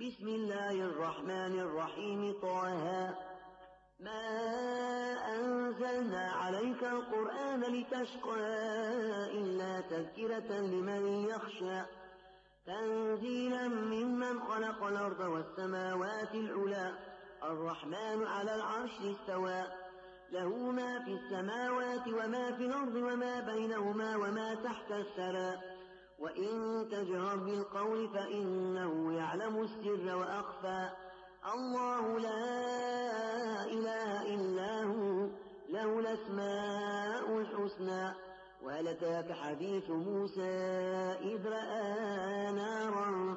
بسم الله الرحمن الرحيم طه ما أنزلنا عليك القرآن لتشقى إلا تذكرة لمن يخشى تنزيلا ممن خلق الأرض والسماوات العلى الرحمن على العرش استوى له ما في السماوات وما في الأرض وما بينهما وما تحت الثرى وإن تجهر بالقول فإنه يعلم السر وأخفى الله لا إله إلا هو له الأسماء الحسنى وهل أتاك حديث موسى إذ رأى نارا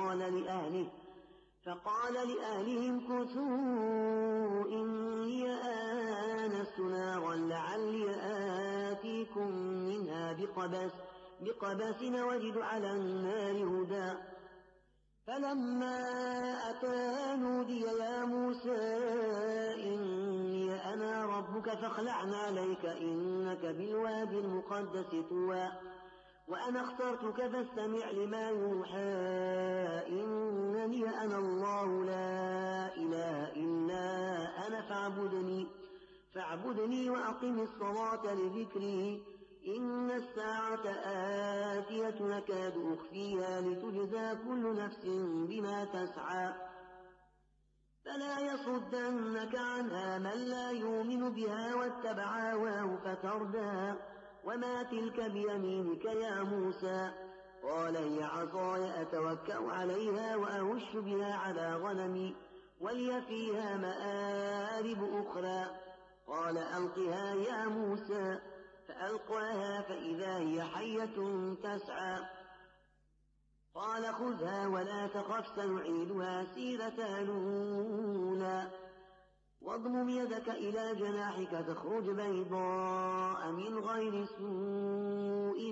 فقال لأهلهم كثوا إني آنست نارا لعلي آتيكم منها بقبس وجد على النار هدى فلما أتى نودي يا موسى إني أنا ربك فاخلع عليك إنك بالوادي المقدس طوى وأنا اخترتك فاستمع لما يوحى إنني أنا الله لا إله إلا أنا فاعبدني وأقم الصلاة لذكري إن الساعة آتية نكاد أخفيها لتجزى كل نفس بما تسعى فلا يصدنك عنها من لا يؤمن بها واتبع هواه فتردى وما تلك بيمينك يا موسى قال هي عصاي أتوكأ عليها وأهش بها على غنمي ولي فيها مآرب أخرى قال ألقها يا موسى فألقاها فإذا هي حية تسعى قال خذها ولا تخف سنعيدها سيرتها الأولى واضمم يدك إلى جناحك تخرج بيضاء من غير سوء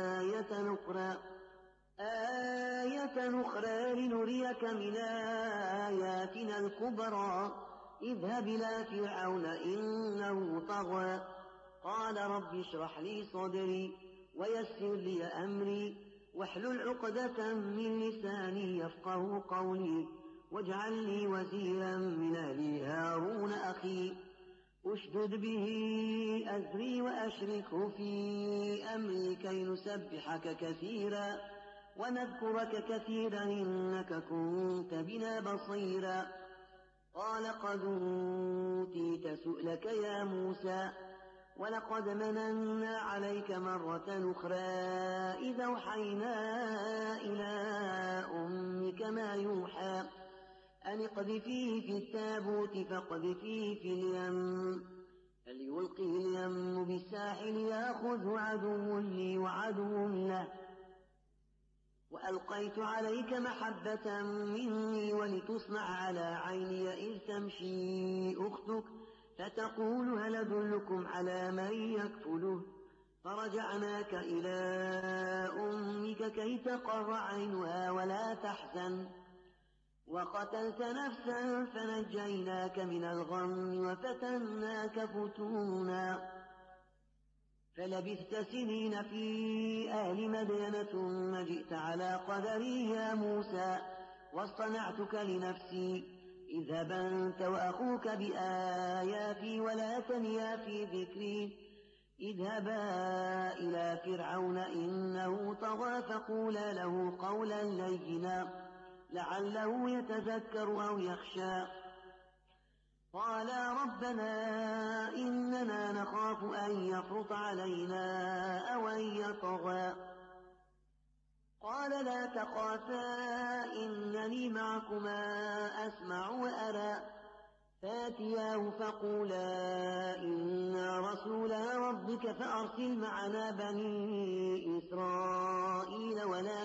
آية نخرى لنريك من آياتنا الكبرى اذهب إلى فرعون إنه طغى قال رب اشرح لي صدري ويسر لي أمري واحلل عقدة من لساني يفقه قولي واجعل لي وزيرا من أهلي هارون أخي أشدد به أزري وأشركه في أمري كي نسبحك كثيرا ونذكرك كثيرا إنك كنت بنا بصيرا قال قد أوتيت سؤلك يا موسى ولقد مننا عليك مرة أخرى إذا أوحينا إلى أمك ما يوحى أن اقذفيه في التابوت فاقذفيه في اليم فليلقه اليم بالساحل يأخذه عدو لي وعدو له وألقيت عليك محبة مني ولتصنع على عيني إذ تمشي أختك فتقول هل أدلكم على من يكفله فرجعناك إلى أمك كي تقر عينها ولا تحزن وقتلت نفسا فنجيناك من الغم وفتناك فتونا فلبثت سنين في أهل مدين ثم جئت على قدري يا موسى واصطنعتك لنفسي اذهب أنت وأخوك بآياتي ولا تنيا في ذكري اذهبا إلى فرعون إنه طغى فقولا له قولا لينا لعله يتذكر أو يخشى قالا ربنا إننا نخاف أن يفرط علينا أو أن يطغى قال لا تخافا إنني معكما أسمع وأرى فاتياه فقولا إنا رسولا ربك فأرسل معنا بني إسرائيل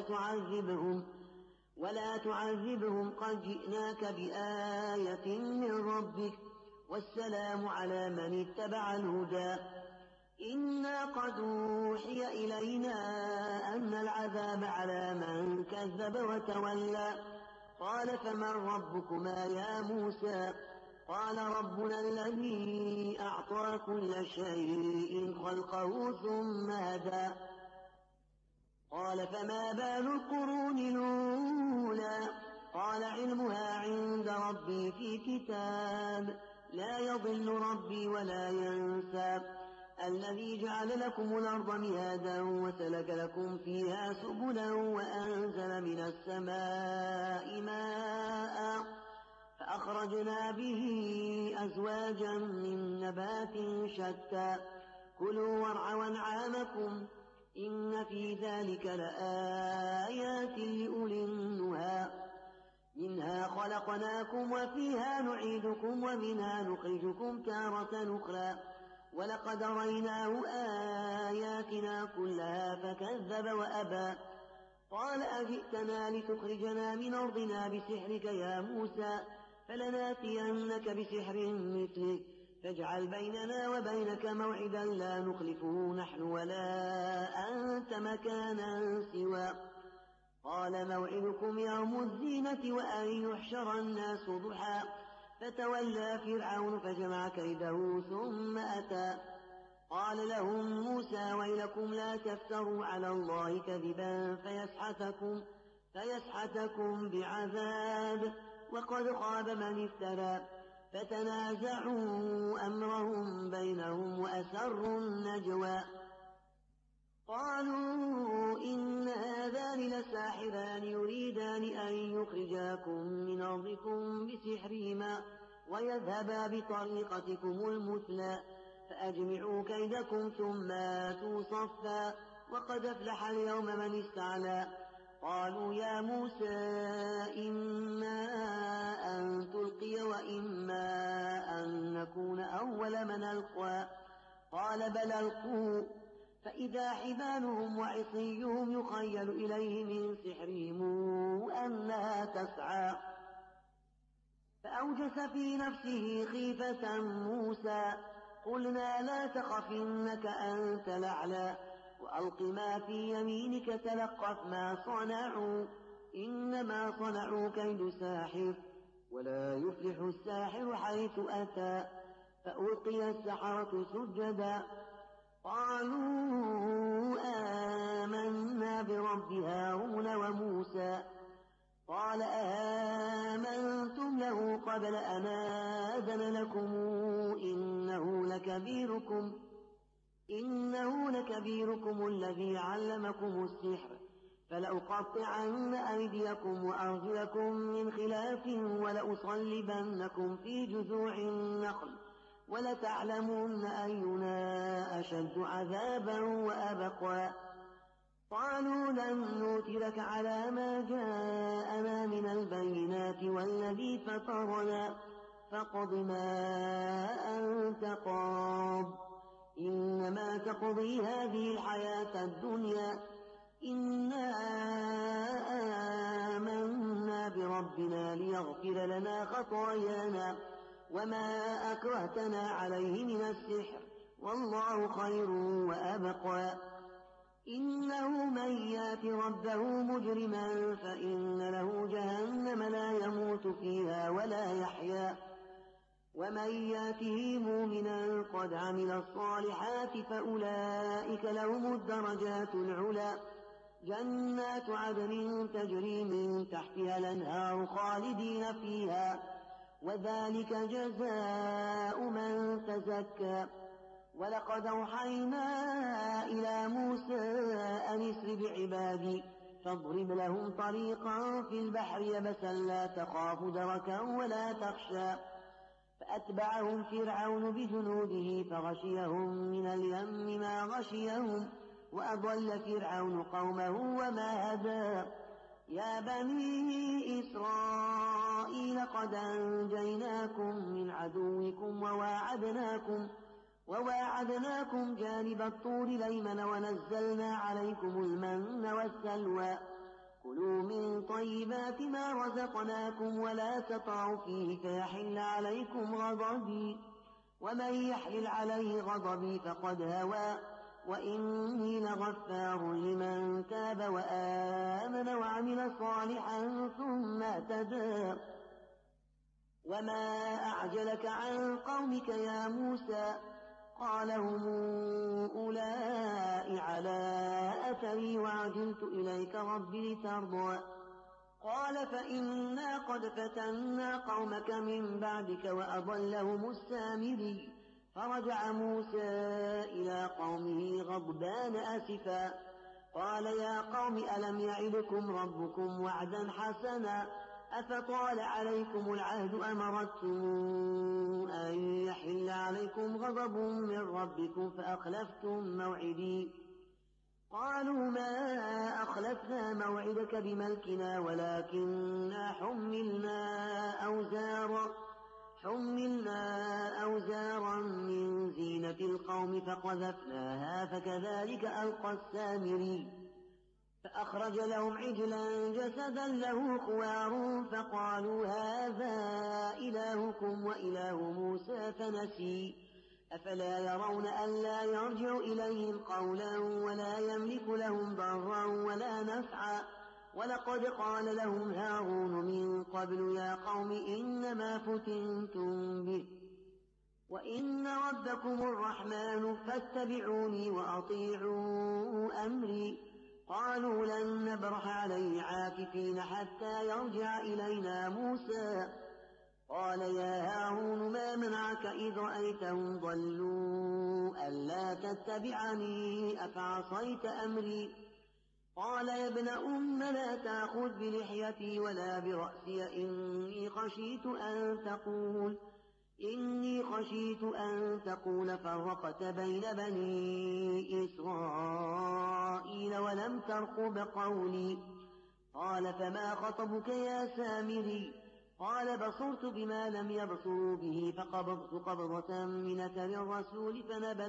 ولا تعذبهم قد جئناك بآية من ربك والسلام على من اتبع الهدى إنا قد أوحي إلينا أن العذاب على من كذب وتولى قال فمن ربكما يا موسى قال ربنا الذي أعطى كل شيء خلقه ثم هدى قال فما بال القرون الأولى قال علمها عند ربي في كتاب لا يضل ربي ولا ينسى الذي جعل لكم الأرض مهادا وسلك لكم فيها سبلا وأنزل من السماء ماء فأخرجنا به أزواجا من نبات شتى كلوا وارعوا أنعامكم إن في ذلك لآيات لأولي النهى منها خلقناكم وفيها نعيدكم ومنها نخرجكم تارة أخرى ولقد ريناه آياتنا كلها فكذب وأبى قال أجئتنا لتخرجنا من أرضنا بسحرك يا موسى فلناتينك بسحر مثله فاجعل بيننا وبينك موعدا لا نخلفه نحن ولا أنت مكانا سوى قال موعدكم يوم الزينة وأن يحشر الناس ضحى فتولى فرعون فجمع كيده ثم أتى قال لهم موسى ويلكم لا تفتروا على الله كذبا فيسحتكم بعذاب وقد خاب من افترى فتنازعوا أمرهم بينهم وأسروا النجوى قالوا إن هذان لساحران يريدان أن يخرجاكم من أرضكم بسحرهما ويذهبا بطريقتكم المثلى فأجمعوا كيدكم ثم آتوا صفا وقد أفلح اليوم من استعلى قالوا يا موسى إما أن تلقي وإما أن نكون أول من ألقى قال بل ألقوا فإذا حبالهم وعصيهم يخيل إليه من سحرهم أنها تسعى فأوجس في نفسه خيفة موسى قلنا لا تخف إنك أنت الأعلى وألق ما في يمينك تلقف ما صنعوا إنما صنعوا كيد ساحر ولا يفلح الساحر حيث أتى فألقي السحرة سجدا قالوا آمنا برب هارون وموسى قال آمنتم له قبل أن آذن لكم إنه لكبيركم الذي علمكم السحر فلأقطعن أيديكم وأرجلكم من خلاف ولأصلبنكم في جذوع النخل ولتعلمن أينا أشد عذابا وأبقى قالوا لن نؤثرك على ما جاءنا من البينات والذي فطرنا فاقض ما أنت قاض إنما تقضي هذه الحياة الدنيا إنا آمنا بربنا ليغفر لنا خطايانا وما أكرهتنا عليه من السحر والله خير وأبقى إنه من يات ربه مجرما فإن له جهنم لا يموت فيها ولا يحيا ومن ياته مؤمنا قد عمل الصالحات فأولئك لهم الدرجات العلى جنات عدن تجري من تحتها الأنهار خالدين فيها وذلك جزاء من تزكى ولقد أوحينا إلى موسى أن اسر بعبادي فاضرب لهم طريقا في البحر يبسا لا تخاف دركا ولا تخشى فأتبعهم فرعون بجنوده فغشيهم من اليم ما غشيهم وأضل فرعون قومه وما هدى يا بني إسرائيل قد أنجيناكم من عدوكم وواعدناكم جانب الطور الأيمن ونزلنا عليكم المن والسلوى كلوا من طيبات ما رزقناكم ولا تطعوا فيه فيحل عليكم غضبي ومن يحلل عليه غضبي فقد هوى وإني لغفار لمن تاب وآمن وعمل صالحا ثم اهتدى وما أعجلك عن قومك يا موسى قال هم أولئك على أثري وعجلت إليك رب لترضى قال فإنا قد فتنا قومك من بعدك وأضلهم السامري فرجع موسى إلى قومه غضبان آسفا قال يا قوم ألم يعدكم ربكم وعدا حسنا أفطال عليكم العهد أم أردتم أن يحل عليكم غضب من ربكم فأخلفتم موعدي قالوا ما أخلفنا موعدك بملكنا ولكننا حملنا أوزارا من زينة القوم فقذفناها فكذلك ألقى السامري فأخرج لهم عجلا جسدا له خوار فقالوا هذا إلهكم وإله موسى فنسي أفلا يرون ألا يرجع إليهم قولا ولا يملك لهم ضرا ولا نفعا ولقد قال لهم هارون من قبل يا قوم إنما فتنتم به وإن ربكم الرحمن فاتبعوني وأطيعوا أمري قالوا لن نبرح عليه عاكفين حتى يرجع إلينا موسى قال يا هارون ما منعك إذ رأيتهم ضلوا ألا تتبعني أفعصيت أمري قال يا ابن أم لا تأخذ بلحيتي ولا برأسي إني خشيت أن تقول فرقت بين بني إسرائيل ولم ترقب قولي قال فما خطبك يا سامري قال بصرت بما لم يبصروا به فقبضت قبضة من أثر الرسول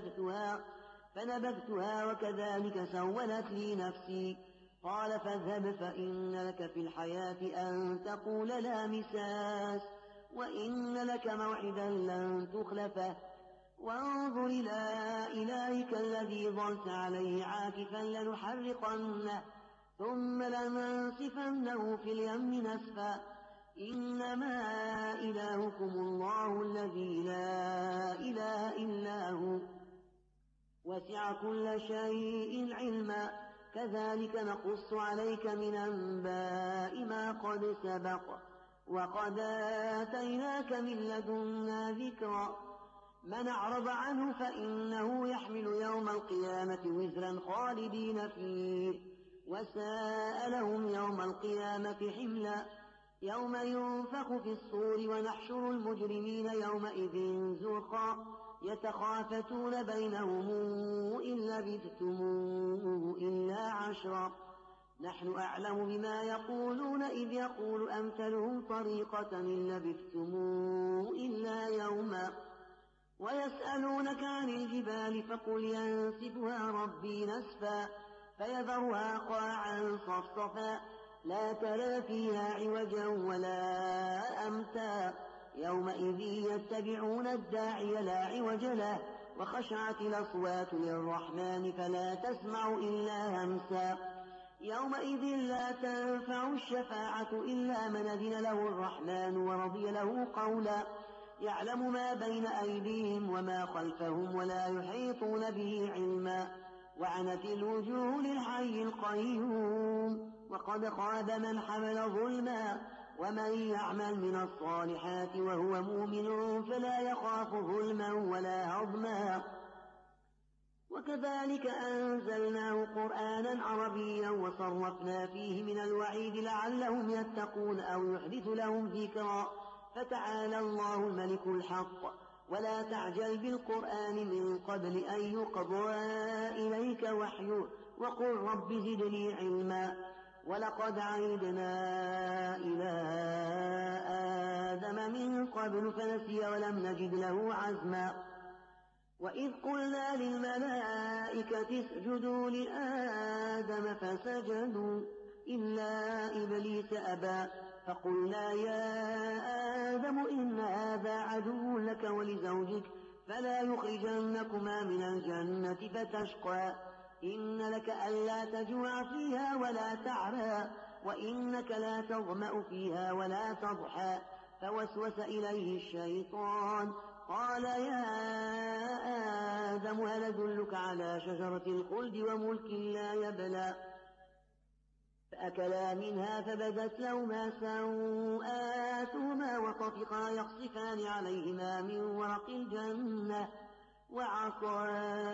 فنبذتها وكذلك سولت لي نفسي قال فاذهب فإن لك في الحياة أن تقول لا مساس وإن لك موعدا لن تخلفه وانظر إلى إلهك الذي ظلت عليه عاكفا لنحرقنه ثم لننسفنه في اليم نسفا إنما إلهكم الله الذي لا إله إلا هو وسع كل شيء علما كذلك نقص عليك من أنباء ما قد سبق وقد آتيناك من لدنا ذكرا من أعرض عنه فإنه يحمل يوم القيامة وزرا خالدين فيه وساء لهم يوم القيامة حملا يوم ينفخ في الصور ونحشر المجرمين يومئذ زرقا يتخافتون بينهم إن لبثتم إلا عشرا نحن أعلم بما يقولون إذ يقول أمثلهم طريقة إن لبثتم إلا يوما ويسألونك عن الجبال فقل ينسفها ربي نسفا فيذرها قاعا صفصفا لا ترى فيها عوجا ولا أمتا يومئذ يتبعون الداعي لا عوج له وخشعت الأصوات للرحمن فلا تسمع إلا همسا يومئذ لا تنفع الشفاعة إلا من أذن له الرحمن ورضي له قولا يعلم ما بين أيديهم وما خلفهم ولا يحيطون به علما وعنت الوجوه للحي القيوم وقد خاب من حمل ظلما ومن يعمل من الصالحات وهو مؤمن فلا يخاف ظلما ولا هضما وكذلك أنزلناه قرآنا عربيا وصرفنا فيه من الوعيد لعلهم يتقون أو يحدث لهم ذكرا فتعالى الله الملك الحق ولا تعجل بالقرآن من قبل أن يقضى إليك وحيه وقل رب زدني علما ولقد عهدنا إلى آدم من قبل فنسي ولم نجد له عزما وإذ قلنا للملائكة اسجدوا لآدم فسجدوا إلا إبليس أبى فقلنا يا آدم إن هذا عدو لك ولزوجك فلا يخرجنكما من الجنة فتشقى إن لك ألا تجوع فيها ولا تعرى وإنك لا تظمأ فيها ولا تضحى فوسوس إليه الشيطان قال يا آدم هل أدلك على شجرة الخلد وملك لا يبلى فأكلا منها فبدت لهما سوآتهما وطفقا يخصفان عليهما من ورق الجنة وعصى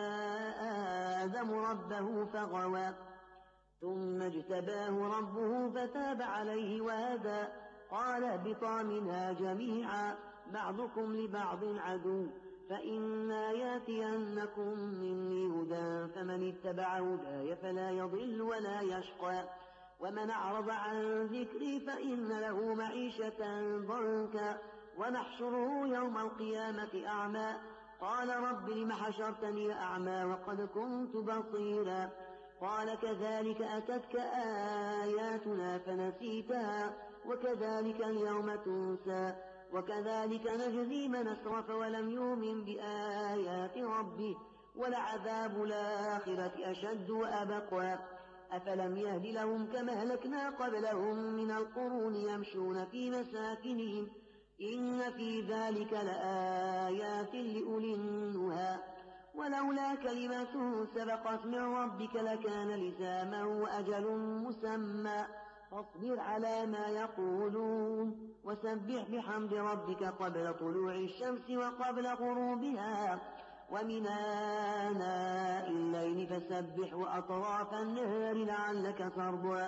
آدم ربه فغوى ثم اجتباه ربه فتاب عليه وهدى قال اهبطا منها جميعا بعضكم لبعض عدو فإما ياتينكم مني هدى فمن اتبع هداي فلا يضل ولا يشقى ومن أعرض عن ذكري فإن له معيشة ضنكا ونحشره يوم القيامة أعمى قال رب لم حشرتني أعمى وقد كنت بصيرا قال كذلك أتتك آياتنا فنسيتها وكذلك اليوم تنسى وكذلك نجزي من أسرف ولم يؤمن بآيات ربه ولعذاب الآخرة أشد وأبقى أفلم يهد لهم كما أهلكنا قبلهم من القرون يمشون في مساكنهم إن في ذلك لآيات لأولي النهى ولولا كلمة سبقت من ربك لكان لزاما وأجل مسمى فاصبر على ما يقولون وسبح بحمد ربك قبل طلوع الشمس وقبل غروبها ومن آناء الليل فسبح وأطراف النهار لعلك ترضى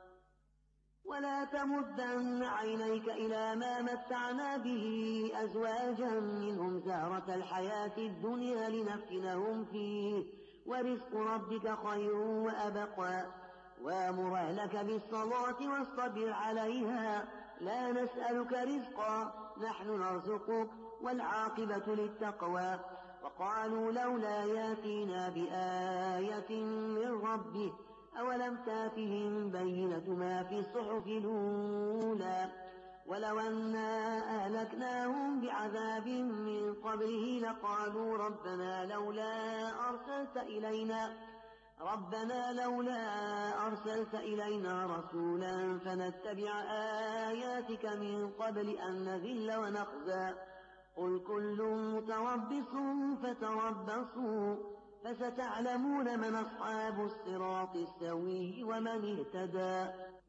ولا تمدن عينيك إلى ما متعنا به أزواجا منهم زهرة الحياة الدنيا لنفتنهم فيه ورزق ربك خير وأبقى وامر أهلك بالصلاة واصطبر عليها لا نسألك رزقا نحن نرزقك والعاقبة للتقوى وقالوا لولا ياتينا بآية من ربه أولم تاتهم بينة ما في الصحف الأولى ولو أنا أهلكناهم بعذاب من قبله لقالوا ربنا لولا أرسلت إلينا رسولا فنتبع آياتك من قبل أن نذل ونخزى قل كل متربص فتربصوا فستعلمون من أصحاب الصراط السوي ومن اهتدى